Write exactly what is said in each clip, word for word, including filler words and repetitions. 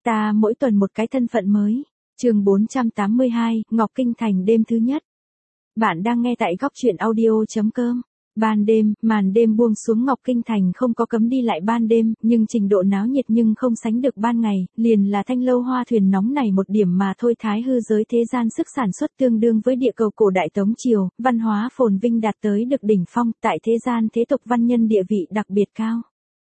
Ta mỗi tuần một cái thân phận mới. Chương bốn trăm tám mươi hai, Ngọc Kinh Thành đêm thứ nhất. Bạn đang nghe tại góc truyện audio chấm com. Ban đêm, màn đêm buông xuống, Ngọc Kinh Thành không có cấm đi lại ban đêm, nhưng trình độ náo nhiệt nhưng không sánh được ban ngày, liền là thanh lâu hoa thuyền nóng này một điểm mà thôi. Thái hư giới thế gian sức sản xuất tương đương với địa cầu cổ đại Tống Triều, văn hóa phồn vinh đạt tới được đỉnh phong, tại thế gian thế tục văn nhân địa vị đặc biệt cao.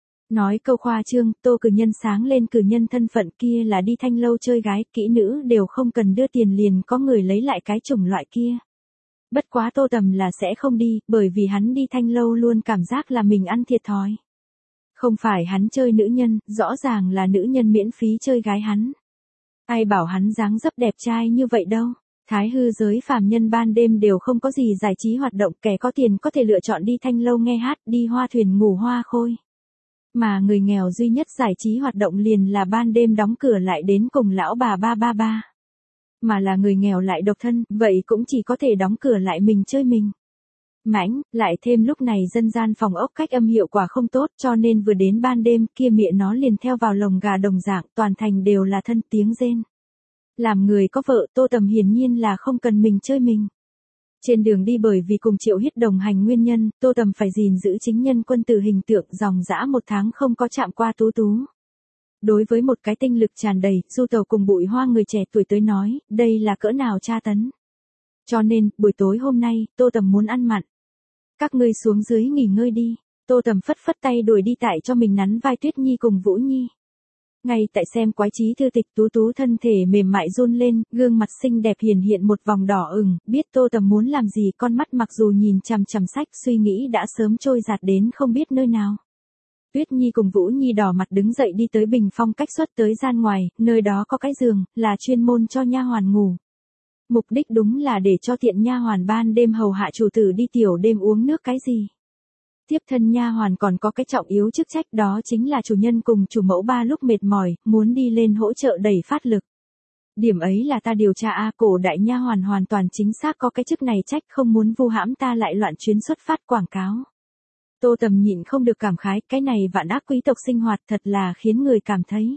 Nói câu khoa trương, Tô cử nhân sáng lên cử nhân thân phận kia là đi thanh lâu chơi gái, kỹ nữ đều không cần đưa tiền liền có người lấy lại cái chủng loại kia. Bất quá Tô Tầm là sẽ không đi, bởi vì hắn đi thanh lâu luôn cảm giác là mình ăn thiệt thòi. Không phải hắn chơi nữ nhân, rõ ràng là nữ nhân miễn phí chơi gái hắn. Ai bảo hắn dáng dấp đẹp trai như vậy đâu. Thái hư giới phàm nhân ban đêm đều không có gì giải trí hoạt động, kẻ có tiền có thể lựa chọn đi thanh lâu nghe hát, đi hoa thuyền ngủ hoa khôi. Mà người nghèo duy nhất giải trí hoạt động liền là ban đêm đóng cửa lại đến cùng lão bà ba ba ba. Mà là người nghèo lại độc thân, vậy cũng chỉ có thể đóng cửa lại mình chơi mình. Mãnh, lại thêm lúc này dân gian phòng ốc cách âm hiệu quả không tốt, cho nên vừa đến ban đêm kia mẹ nó liền theo vào lồng gà đồng dạng, toàn thành đều là thân tiếng rên. Làm người có vợ, Tô Tầm hiển nhiên là không cần mình chơi mình. Trên đường đi, bởi vì cùng Triệu Hiết đồng hành nguyên nhân, Tô Tầm phải gìn giữ chính nhân quân tử hình tượng, dòng dã một tháng không có chạm qua Tú Tú. Đối với một cái tinh lực tràn đầy, du tàu cùng bụi hoa người trẻ tuổi tới nói, đây là cỡ nào tra tấn. Cho nên, buổi tối hôm nay, Tô Tầm muốn ăn mặn. Các ngươi xuống dưới nghỉ ngơi đi. Tô Tầm phất phất tay đuổi đi tại cho mình nắn vai Tuyết Nhi cùng Vũ Nhi. Ngay tại xem quái trí thư tịch, Tú Tú thân thể mềm mại run lên, gương mặt xinh đẹp hiển hiện một vòng đỏ ửng, biết Tô Tầm muốn làm gì, con mắt mặc dù nhìn chằm chằm sách, suy nghĩ đã sớm trôi dạt đến không biết nơi nào. Tuyết Nhi cùng Vũ Nhi đỏ mặt đứng dậy đi tới bình phong cách xuất tới gian ngoài, nơi đó có cái giường, là chuyên môn cho nha hoàn ngủ. Mục đích đúng là để cho tiện nha hoàn ban đêm hầu hạ chủ tử đi tiểu đêm uống nước cái gì. Tiếp thân nha hoàn còn có cái trọng yếu chức trách, đó chính là chủ nhân cùng chủ mẫu ba lúc mệt mỏi, muốn đi lên hỗ trợ đẩy phát lực. Điểm ấy là ta điều tra a, cổ đại nha hoàn hoàn toàn chính xác có cái chức này, trách không muốn vu hãm ta lại loạn chuyến xuất phát quảng cáo. Tô Tầm nhịn không được cảm khái, cái này vạn ác quý tộc sinh hoạt thật là khiến người cảm thấy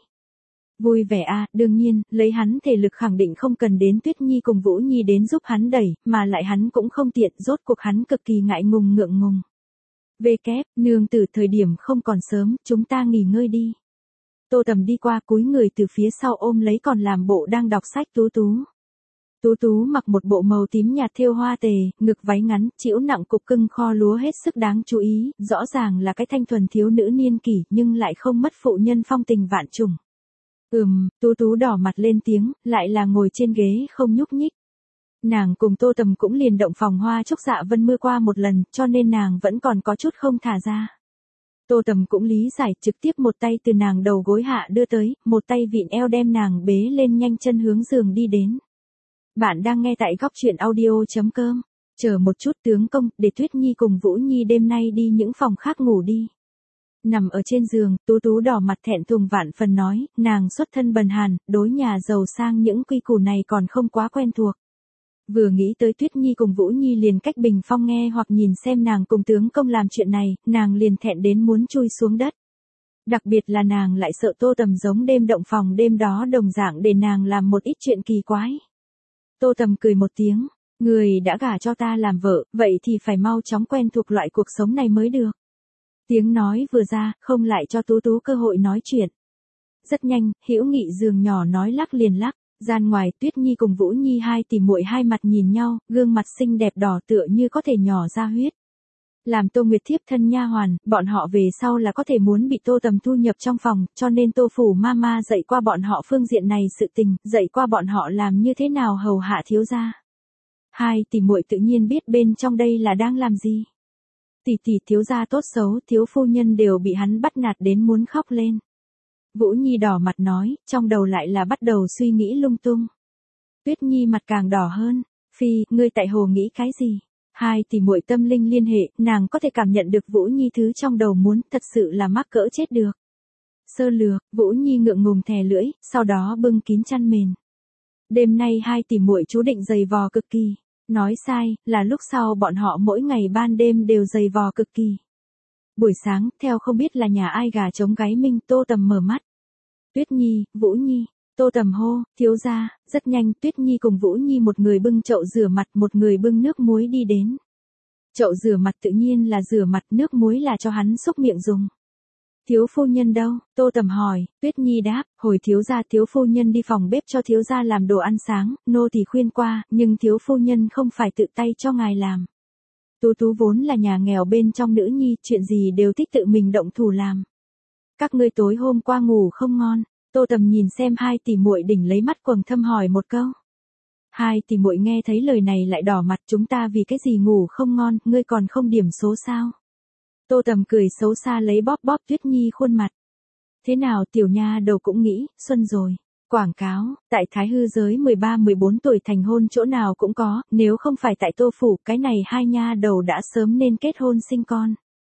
vui vẻ a. Đương nhiên, lấy hắn thể lực khẳng định không cần đến Tuyết Nhi cùng Vũ Nhi đến giúp hắn đẩy, mà lại hắn cũng không tiện, rốt cuộc hắn cực kỳ ngại ngùng ngượng ngùng. Về kép, nương tử, thời điểm không còn sớm, chúng ta nghỉ ngơi đi. Tô Tầm đi qua cúi người từ phía sau ôm lấy còn làm bộ đang đọc sách Tú Tú. Tú Tú mặc một bộ màu tím nhạt thêu hoa tề, ngực váy ngắn, chĩu nặng cục cưng kho lúa hết sức đáng chú ý, rõ ràng là cái thanh thuần thiếu nữ niên kỷ nhưng lại không mất phụ nhân phong tình vạn trùng. Ừm, Tú Tú đỏ mặt lên tiếng, lại là ngồi trên ghế không nhúc nhích. Nàng cùng Tô Tầm cũng liền động phòng hoa chúc Dạ Vân Mưa qua một lần, cho nên nàng vẫn còn có chút không thả ra. Tô Tầm cũng lý giải, trực tiếp một tay từ nàng đầu gối hạ đưa tới, một tay vịn eo đem nàng bế lên, nhanh chân hướng giường đi đến. Bạn đang nghe tại góc truyện audio chấm com. Chờ một chút tướng công, để Tuyết Nhi cùng Vũ Nhi đêm nay đi những phòng khác ngủ đi. Nằm ở trên giường, Tú Tú đỏ mặt thẹn thùng vạn phần nói, nàng xuất thân bần hàn, đối nhà giàu sang những quy củ này còn không quá quen thuộc. Vừa nghĩ tới Tuyết Nhi cùng Vũ Nhi liền cách bình phong nghe hoặc nhìn xem nàng cùng tướng công làm chuyện này, nàng liền thẹn đến muốn chui xuống đất. Đặc biệt là nàng lại sợ Tô Tầm giống đêm động phòng đêm đó đồng dạng để nàng làm một ít chuyện kỳ quái. Tô Tầm cười một tiếng, người đã gả cho ta làm vợ, vậy thì phải mau chóng quen thuộc loại cuộc sống này mới được. Tiếng nói vừa ra, không lại cho Tú Tú cơ hội nói chuyện. Rất nhanh, hữu nghị giường nhỏ nói lắc liền lắc, gian ngoài Tuyết Nhi cùng Vũ Nhi hai tỷ muội hai mặt nhìn nhau, gương mặt xinh đẹp đỏ tựa như có thể nhỏ ra huyết. Làm Tô Nguyệt thiếp thân nha hoàn, bọn họ về sau là có thể muốn bị Tô Tầm thu nhập trong phòng, cho nên Tô phủ mama dạy qua bọn họ phương diện này sự tình, dạy qua bọn họ làm như thế nào hầu hạ thiếu gia. Hai tỷ muội tự nhiên biết bên trong đây là đang làm gì. Tỷ tỷ, thiếu gia tốt xấu, thiếu phu nhân đều bị hắn bắt nạt đến muốn khóc lên. Vũ Nhi đỏ mặt nói, trong đầu lại là bắt đầu suy nghĩ lung tung. Tuyết Nhi mặt càng đỏ hơn, phi, ngươi tại hồ nghĩ cái gì? Hai tỷ muội tâm linh liên hệ, nàng có thể cảm nhận được Vũ Nhi thứ trong đầu muốn, thật sự là mắc cỡ chết được. Sơ lược, Vũ Nhi ngượng ngùng thè lưỡi, sau đó bưng kín chăn mền. Đêm nay hai tỷ muội chú định giày vò cực kỳ. Nói sai, là lúc sau bọn họ mỗi ngày ban đêm đều giày vò cực kỳ. Buổi sáng, theo không biết là nhà ai gà trống gáy minh, Tô Tầm mở mắt. Tuyết Nhi, Vũ Nhi. Tô Tầm hô, thiếu gia. Rất nhanh Tuyết Nhi cùng Vũ Nhi một người bưng chậu rửa mặt, một người bưng nước muối đi đến. Chậu rửa mặt tự nhiên là rửa mặt, nước muối là cho hắn xúc miệng dùng. Thiếu phu nhân đâu? Tô Tầm hỏi. Tuyết Nhi đáp, hồi thiếu gia thiếu phu nhân đi phòng bếp cho thiếu gia làm đồ ăn sáng, nô tỳ khuyên qua, nhưng thiếu phu nhân không phải tự tay cho ngài làm. Tú Tú vốn là nhà nghèo bên trong nữ nhi, chuyện gì đều thích tự mình động thủ làm. Các ngươi tối hôm qua ngủ không ngon. Tô Tầm nhìn xem hai tỷ muội đỉnh lấy mắt quầng thâm hỏi một câu. Hai tỷ muội nghe thấy lời này lại đỏ mặt, chúng ta vì cái gì ngủ không ngon, ngươi còn không điểm số sao? Tô Tầm cười xấu xa lấy bóp bóp Tuyết Nhi khuôn mặt. Thế nào tiểu nha đầu cũng nghĩ, xuân rồi. Quảng cáo, tại Thái Hư giới mười ba mười bốn tuổi thành hôn chỗ nào cũng có, nếu không phải tại Tô Phủ, cái này hai nha đầu đã sớm nên kết hôn sinh con.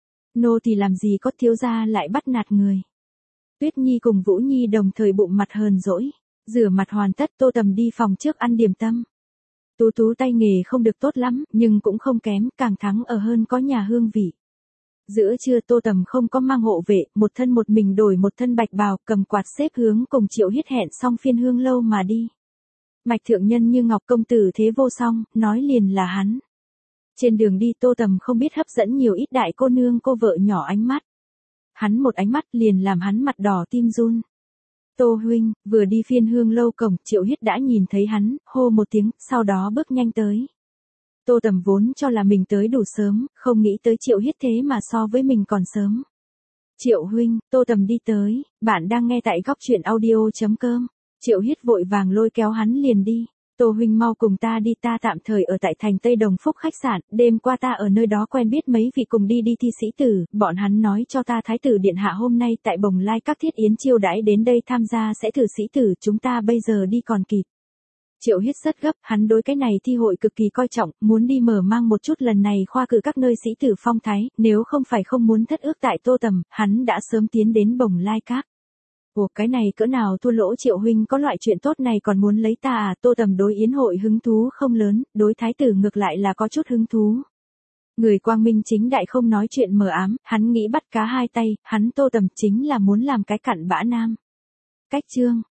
Nô thì làm gì có thiếu gia lại bắt nạt người. Tuyết Nhi cùng Vũ Nhi đồng thời bụng mặt hờn dỗi. Rửa mặt hoàn tất Tô Tầm đi phòng trước ăn điểm tâm. Tú Tú tay nghề không được tốt lắm, nhưng cũng không kém, càng thắng ở hơn có nhà hương vị. Giữa trưa Tô Tầm không có mang hộ vệ, một thân một mình đổi một thân bạch bào, cầm quạt xếp hướng cùng Triệu Hiết hẹn xong phiên hương lâu mà đi. Mạch thượng nhân như ngọc công tử thế vô song, nói liền là hắn. Trên đường đi Tô Tầm không biết hấp dẫn nhiều ít đại cô nương cô vợ nhỏ ánh mắt. Hắn một ánh mắt liền làm hắn mặt đỏ tim run. Tô huynh, vừa đi phiên hương lâu cổng, Triệu Hiết đã nhìn thấy hắn, hô một tiếng, sau đó bước nhanh tới. Tô Tầm vốn cho là mình tới đủ sớm, không nghĩ tới Triệu Hiết thế mà so với mình còn sớm. Triệu huynh, Tô Tầm đi tới, bạn đang nghe tại góc truyện audio chấm com. Triệu Hiết vội vàng lôi kéo hắn liền đi. Tô huynh mau cùng ta đi, ta tạm thời ở tại thành Tây Đồng Phúc khách sạn, đêm qua ta ở nơi đó quen biết mấy vị cùng đi đi thi sĩ tử, bọn hắn nói cho ta thái tử điện hạ hôm nay tại Bồng Lai các thiết yến chiêu đãi đến đây tham gia sẽ thử sĩ tử, chúng ta bây giờ đi còn kịp. Triệu Hiết rất gấp, hắn đối cái này thi hội cực kỳ coi trọng, muốn đi mở mang một chút lần này khoa cử các nơi sĩ tử phong thái, nếu không phải không muốn thất ước tại Tô Tầm, hắn đã sớm tiến đến Bồng Lai các. Ủa cái này cỡ nào thua lỗ, Triệu huynh có loại chuyện tốt này còn muốn lấy ta à? Tô Tầm đối yến hội hứng thú không lớn, đối thái tử ngược lại là có chút hứng thú. Người quang minh chính đại không nói chuyện mờ ám, hắn nghĩ bắt cá hai tay, hắn Tô Tầm chính là muốn làm cái cặn bã nam. Cách chương,